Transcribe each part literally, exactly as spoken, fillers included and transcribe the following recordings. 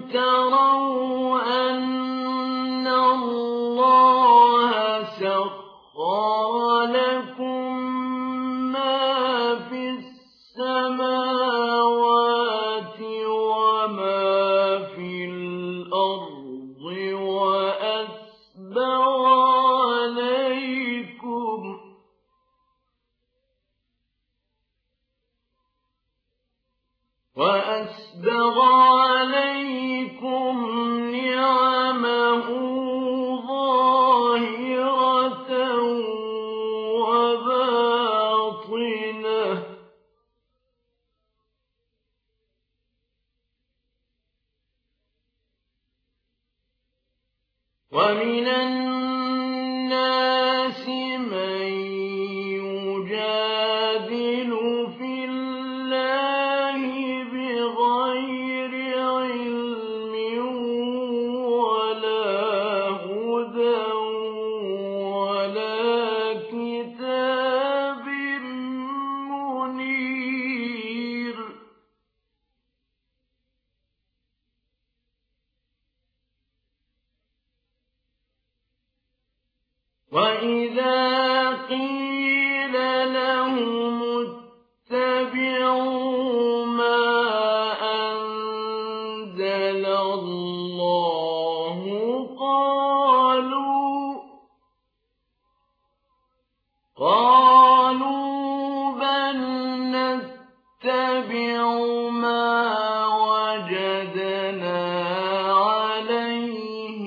تروا أن الله سخر لكم ما في السماوات وما في الأرض وأسبغ عليكم وأسبغ عليكم نعمه ظاهرة وباطنة ومن الناس من يجادل في الله بغير علم ولا هدى ولا كتاب منير وإذا قيل لهم اتبعوا ما أنزل الله قالوا قالوا بل نتبع ما وجدنا عليه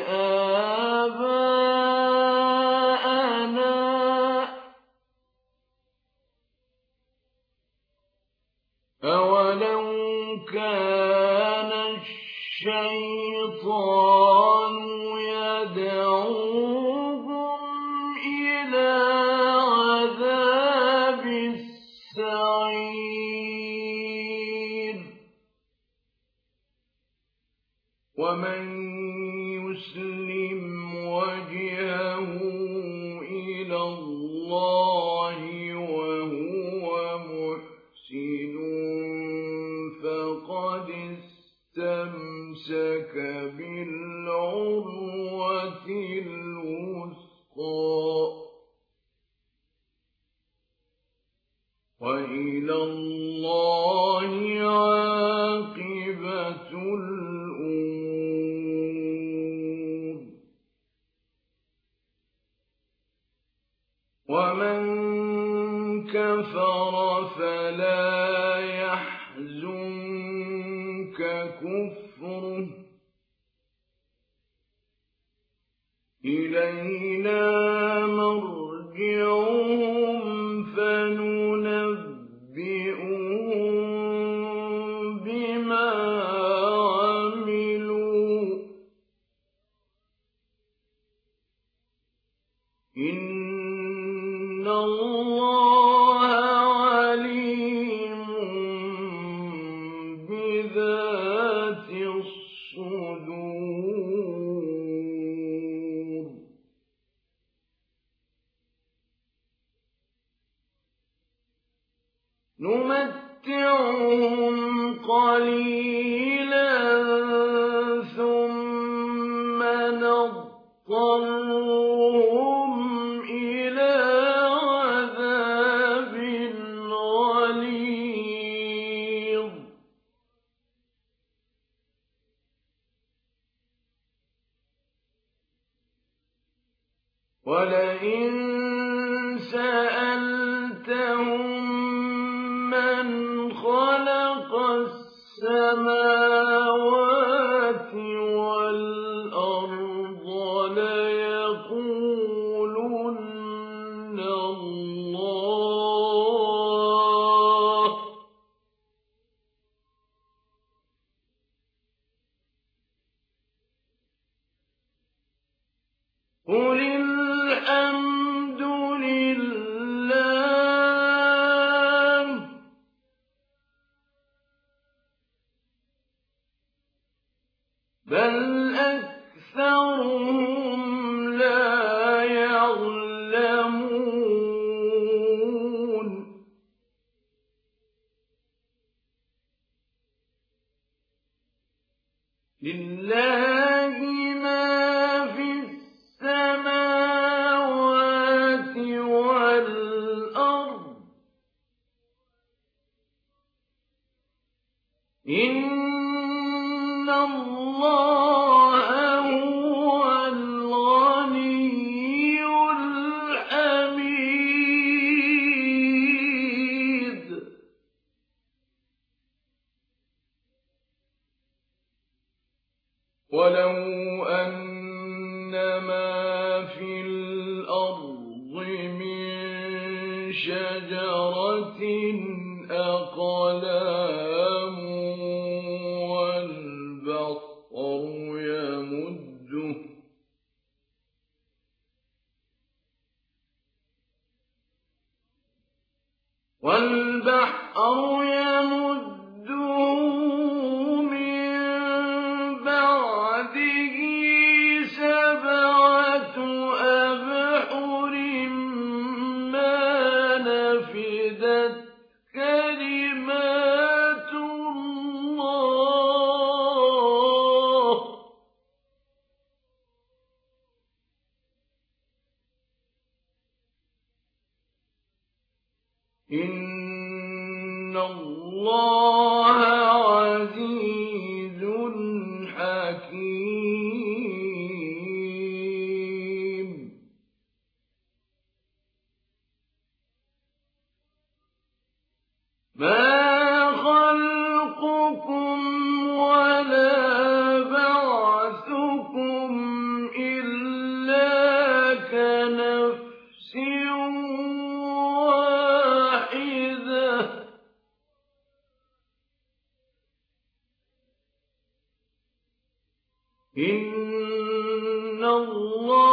آباءنا أولو كان الشيطان يدعوهم إلى عذاب السعير ومن يسلم وجهه إلى الله وهو محسن فقد استمسك بالعروة الوثقى وإلى الله عاقبة الأمور ومن كفر فلا يحزنك كفره إلينا مرجعهم فننبئهم بما عملوا إن الله عليم بذات الصدور نمتعهم قليلا ثم نضطرهم إلى عذاب غليظ ولئن سألتهم من خلق السماوات والأرض ليقولن الله قل الحمد لله بل أكثرهم لا يعلمون لله ما في السماوات والأرض إن الله هو الغني الحميد ولو أن ما في الأرض من شجرة أقلام والبحر يمده والبحر يمده من بعده سبعة أبحر ما نفدت كلمات الله إن الله عزيز حكيم ما خلقكم ولا بعثكم إلا كنفس واحدة إن الله